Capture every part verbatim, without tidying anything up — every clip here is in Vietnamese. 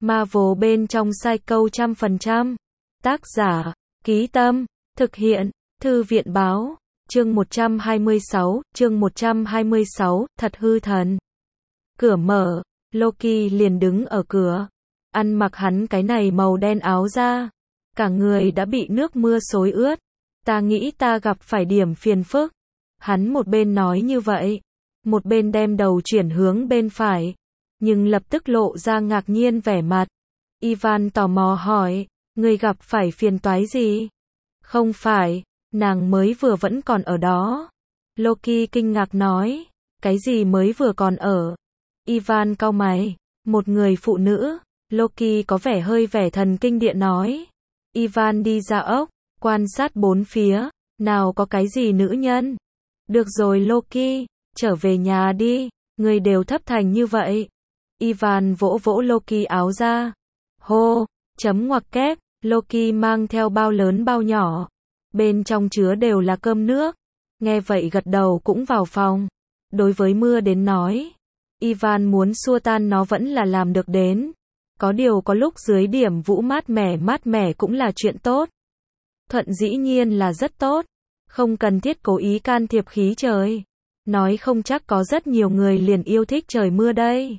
Marvel bên trong Psycho trăm phần trăm. Tác giả, Ký Tâm, thực hiện, Thư viện báo, chương một trăm hai mươi sáu, chương một trăm hai mươi sáu, thật hư thần. Cửa mở, Loki liền đứng ở cửa, ăn mặc hắn cái này màu đen áo da, cả người đã bị nước mưa xối ướt. Ta nghĩ ta gặp phải điểm phiền phức. Hắn một bên nói như vậy, một bên đem đầu chuyển hướng bên phải, nhưng lập tức lộ ra ngạc nhiên vẻ mặt. Ivan tò mò hỏi, người gặp phải phiền toái gì? Không phải, nàng mới vừa vẫn còn ở đó. Loki kinh ngạc nói, cái gì mới vừa còn ở? Ivan cau mày, một người phụ nữ. Loki có vẻ hơi vẻ thần kinh địa nói. Ivan đi ra ốc, quan sát bốn phía, nào có cái gì nữ nhân? Được rồi Loki, trở về nhà đi, người đều thấp thành như vậy. Ivan vỗ vỗ Loki áo ra. Hô, chấm ngoặc kép, Loki mang theo bao lớn bao nhỏ. Bên trong chứa đều là cơm nước. Nghe vậy gật đầu cũng vào phòng. Đối với mưa đến nói, Ivan muốn xua tan nó vẫn là làm được đến. Có điều có lúc dưới điểm vũ mát mẻ mát mẻ cũng là chuyện tốt. Thuận dĩ nhiên là rất tốt. Không cần thiết cố ý can thiệp khí trời. Nói không chắc có rất nhiều người liền yêu thích trời mưa đây.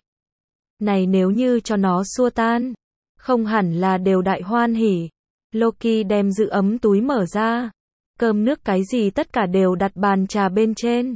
Này nếu như cho nó xua tan, không hẳn là đều đại hoan hỉ. Loki đem giữ ấm túi mở ra. Cơm nước cái gì tất cả đều đặt bàn trà bên trên.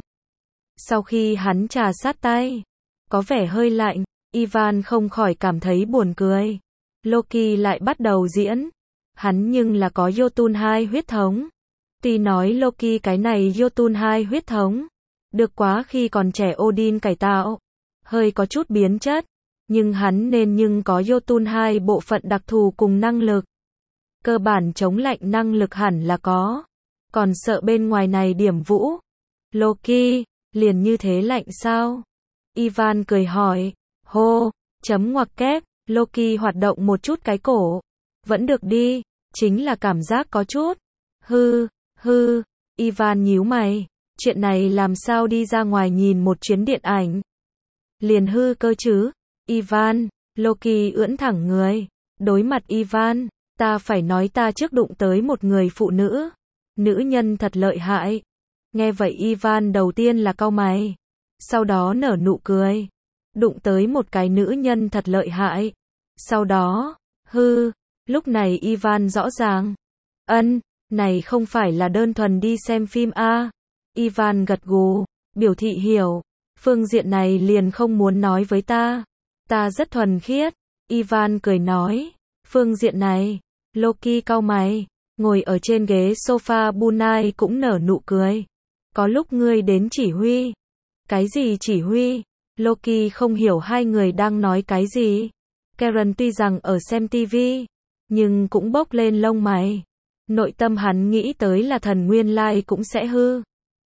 Sau khi hắn trà sát tay, có vẻ hơi lạnh, Ivan không khỏi cảm thấy buồn cười. Loki lại bắt đầu diễn. Hắn nhưng là có Jotun hai huyết thống. Tuy nói Loki cái này Jotun hai huyết thống, được quá khi còn trẻ Odin cải tạo, hơi có chút biến chất, nhưng hắn nên nhưng có Jotun hai bộ phận đặc thù cùng năng lực. Cơ bản chống lạnh năng lực hẳn là có, còn sợ bên ngoài này điểm vũ. Loki, liền như thế lạnh sao? Ivan cười hỏi. Hô, chấm ngoặc kép, Loki hoạt động một chút cái cổ. Vẫn được đi, chính là cảm giác có chút. Hư, hư, Ivan nhíu mày, chuyện này làm sao đi ra ngoài nhìn một chuyến điện ảnh. Liền hư cơ chứ, Ivan, Loki ưỡn thẳng người, đối mặt Ivan, ta phải nói ta trước đụng tới một người phụ nữ, nữ nhân thật lợi hại. Nghe vậy Ivan đầu tiên là cau mày, sau đó nở nụ cười, đụng tới một cái nữ nhân thật lợi hại, sau đó, hư, lúc này Ivan rõ ràng, ân, này không phải là đơn thuần đi xem phim a. Ivan gật gù, biểu thị hiểu, phương diện này liền không muốn nói với ta, ta rất thuần khiết. Ivan cười nói, phương diện này, Loki cau mày, ngồi ở trên ghế sofa Bunai cũng nở nụ cười. Có lúc ngươi đến chỉ huy. Cái gì chỉ huy? Loki không hiểu hai người đang nói cái gì. Karen tuy rằng ở xem tivi, nhưng cũng bốc lên lông mày. Nội tâm hắn nghĩ tới là thần nguyên lai cũng sẽ hư.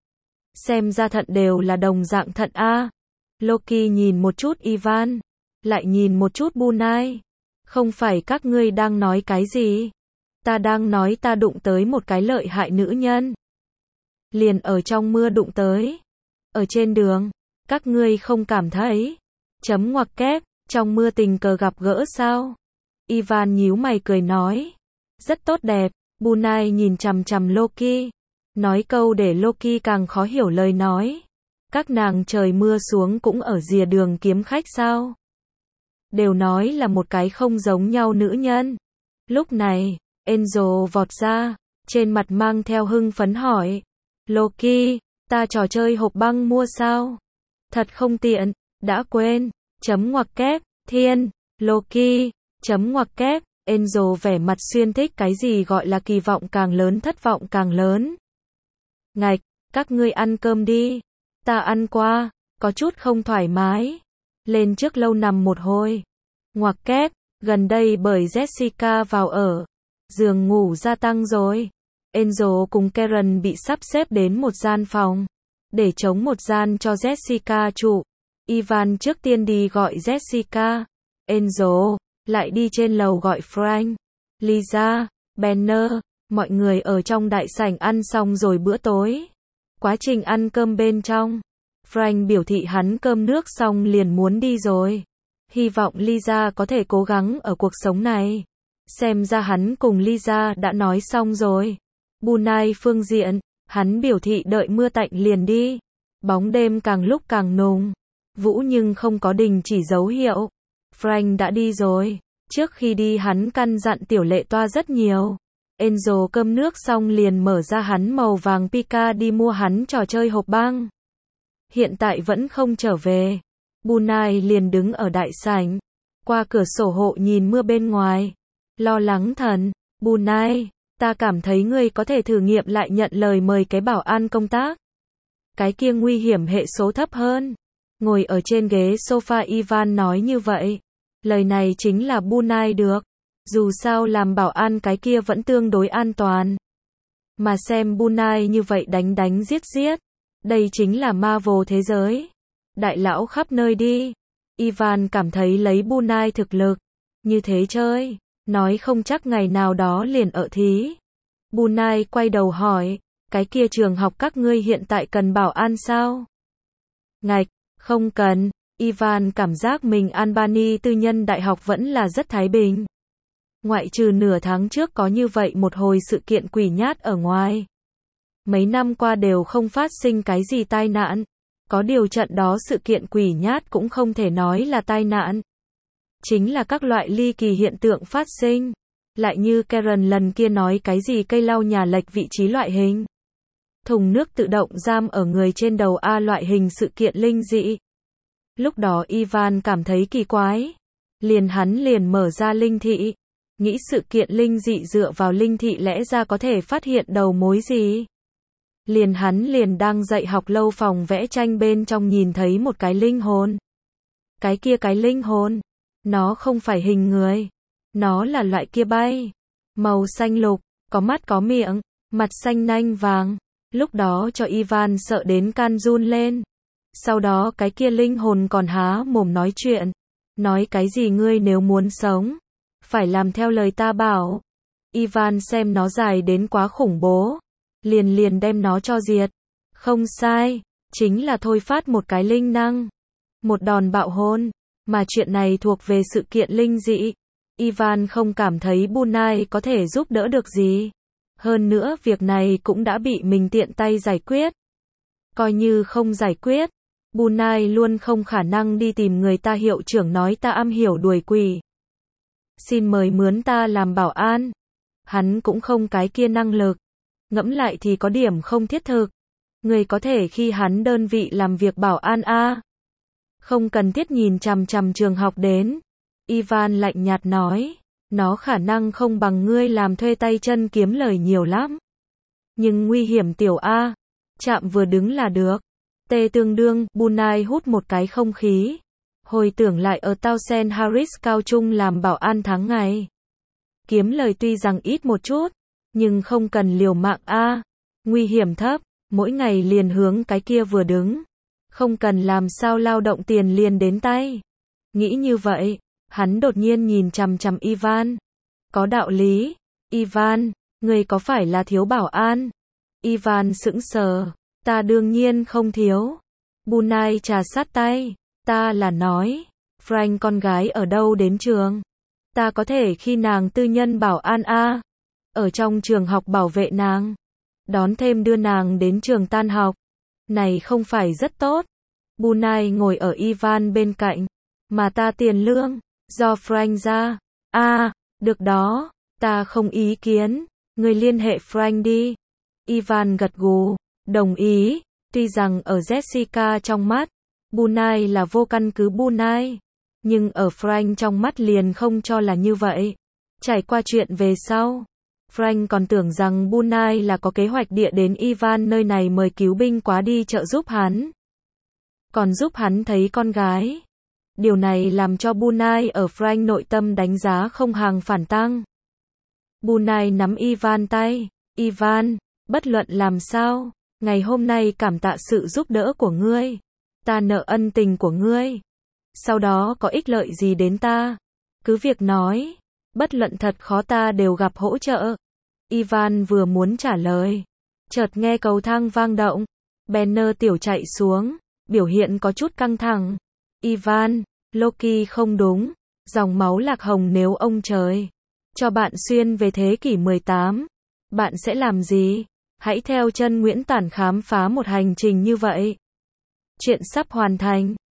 Xem ra thận đều là đồng dạng thận a. Loki nhìn một chút Ivan, lại nhìn một chút Bunai. Không phải các ngươi đang nói cái gì? Ta đang nói ta đụng tới một cái lợi hại nữ nhân. Liền ở trong mưa đụng tới. Ở trên đường, các ngươi không cảm thấy. Chấm ngoặc kép, trong mưa tình cờ gặp gỡ sao? Ivan nhíu mày cười nói. Rất tốt đẹp, Bunai nhìn chằm chằm Loki. Nói câu để Loki càng khó hiểu lời nói. Các nàng trời mưa xuống cũng ở rìa đường kiếm khách sao? Đều nói là một cái không giống nhau nữ nhân. Lúc này, Angel vọt ra, trên mặt mang theo hưng phấn hỏi. Loki, ta trò chơi hộp băng mua sao? Thật không tiện, đã quên, chấm ngoặc kép, thiên, Loki, chấm ngoặc kép, Angel vẻ mặt xuyên thích cái gì gọi là kỳ vọng càng lớn thất vọng càng lớn. Ngạch, các ngươi ăn cơm đi, ta ăn qua, có chút không thoải mái, lên trước lâu nằm một hồi. Ngoặc kép, gần đây bởi Jessica vào ở, giường ngủ gia tăng rồi. Angel cùng Karen bị sắp xếp đến một gian phòng, để chống một gian cho Jessica trụ. Ivan trước tiên đi gọi Jessica, Angel lại đi trên lầu gọi Frank, Lisa, Banner, mọi người ở trong đại sảnh ăn xong rồi bữa tối. Quá trình ăn cơm bên trong, Frank biểu thị hắn cơm nước xong liền muốn đi rồi. Hy vọng Lisa có thể cố gắng ở cuộc sống này. Xem ra hắn cùng Lisa đã nói xong rồi. Brunei phương diện, hắn biểu thị đợi mưa tạnh liền đi. Bóng đêm càng lúc càng nùng. Vũ nhưng không có đình chỉ dấu hiệu. Frank đã đi rồi. Trước khi đi hắn căn dặn Tiểu Lệ toa rất nhiều. Angel cơm nước xong liền mở ra hắn màu vàng Pika đi mua hắn trò chơi hộp băng. Hiện tại vẫn không trở về. Brunei liền đứng ở đại sảnh. Qua cửa sổ hộ nhìn mưa bên ngoài. Lo lắng thần. Brunei, ta cảm thấy ngươi có thể thử nghiệm lại nhận lời mời cái bảo an công tác. Cái kia nguy hiểm hệ số thấp hơn. Ngồi ở trên ghế sofa Ivan nói như vậy. Lời này chính là Brunei được. Dù sao làm bảo an cái kia vẫn tương đối an toàn. Mà xem Brunei như vậy đánh đánh giết giết. Đây chính là Marvel thế giới. Đại lão khắp nơi đi. Ivan cảm thấy lấy Brunei thực lực. Như thế chơi. Nói không chắc ngày nào đó liền ở thí. Brunei quay đầu hỏi. Cái kia trường học các ngươi hiện tại cần bảo an sao? Ngạch, không cần. Ivan cảm giác mình Albany tư nhân đại học vẫn là rất thái bình. Ngoại trừ nửa tháng trước có như vậy một hồi sự kiện quỷ nhát ở ngoài. Mấy năm qua đều không phát sinh cái gì tai nạn. Có điều trận đó sự kiện quỷ nhát cũng không thể nói là tai nạn. Chính là các loại ly kỳ hiện tượng phát sinh. Lại như Karen lần kia nói cái gì cây lau nhà lệch vị trí loại hình. Thùng nước tự động giam ở người trên đầu A loại hình sự kiện linh dị. Lúc đó Ivan cảm thấy kỳ quái. Liền hắn liền mở ra linh thị. Nghĩ sự kiện linh dị dựa vào linh thị lẽ ra có thể phát hiện đầu mối gì. Liền hắn liền đang dạy học lâu phòng vẽ tranh bên trong nhìn thấy một cái linh hồn. Cái kia cái linh hồn. Nó không phải hình người. Nó là loại kia bay. Màu xanh lục. Có mắt có miệng. Mặt xanh nanh vàng. Lúc đó cho Ivan sợ đến can run lên. Sau đó cái kia linh hồn còn há mồm nói chuyện. Nói cái gì ngươi nếu muốn sống. Phải làm theo lời ta bảo. Ivan xem nó dài đến quá khủng bố. Liền liền đem nó cho diệt. Không sai. Chính là thôi phát một cái linh năng. Một đòn bạo hôn. Mà chuyện này thuộc về sự kiện linh dị. Ivan không cảm thấy Brunei có thể giúp đỡ được gì. Hơn nữa việc này cũng đã bị mình tiện tay giải quyết. Coi như không giải quyết. Brunei luôn không khả năng đi tìm người ta hiệu trưởng nói ta am hiểu đuổi quỷ. Xin mời mướn ta làm bảo an. Hắn cũng không cái kia năng lực. Ngẫm lại thì có điểm không thiết thực. Người có thể khi hắn đơn vị làm việc bảo an a. Không cần thiết nhìn chằm chằm trường học đến. Ivan lạnh nhạt nói. Nó khả năng không bằng ngươi làm thuê tay chân kiếm lời nhiều lắm. Nhưng nguy hiểm tiểu A. Chạm vừa đứng là được. T tương đương, Brunei hút một cái không khí. Hồi tưởng lại ở Townsend Harris cao trung làm bảo an tháng ngày. Kiếm lời tuy rằng ít một chút. Nhưng không cần liều mạng A. Nguy hiểm thấp. Mỗi ngày liền hướng cái kia vừa đứng. Không cần làm sao lao động tiền liền đến tay. Nghĩ như vậy. Hắn đột nhiên nhìn chằm chằm Ivan. Có đạo lý. Ivan, người có phải là thiếu bảo an? Ivan sững sờ. Ta đương nhiên không thiếu. Brunei trà sát tay. Ta là nói. Frank con gái ở đâu đến trường? Ta có thể khi nàng tư nhân bảo an a. Ở trong trường học bảo vệ nàng. Đón thêm đưa nàng đến trường tan học. Này không phải rất tốt. Brunei ngồi ở Ivan bên cạnh. Mà ta tiền lương. Do Frank ra. A, à, được đó. Ta không ý kiến. Người liên hệ Frank đi. Ivan gật gù. Đồng ý. Tuy rằng ở Jessica trong mắt. Brunei là vô căn cứ Brunei. Nhưng ở Frank trong mắt liền không cho là như vậy. Trải qua chuyện về sau. Frank còn tưởng rằng Brunei là có kế hoạch địa đến Ivan nơi này mời cứu binh quá đi trợ giúp hắn. Còn giúp hắn thấy con gái. Điều này làm cho Brunei ở Frank nội tâm đánh giá không hàng phản tăng. Brunei nắm Ivan tay. Ivan, bất luận làm sao, ngày hôm nay cảm tạ sự giúp đỡ của ngươi. Ta nợ ân tình của ngươi. Sau đó có ích lợi gì đến ta? Cứ việc nói. Bất luận thật khó ta đều gặp hỗ trợ. Ivan vừa muốn trả lời. Chợt nghe cầu thang vang động. Banner tiểu chạy xuống. Biểu hiện có chút căng thẳng. Ivan, Loki không đúng. Dòng máu lạc hồng nếu ông trời cho bạn xuyên về thế kỷ mười tám, bạn sẽ làm gì? Hãy theo chân Nguyễn Tản khám phá một hành trình như vậy. Chuyện sắp hoàn thành.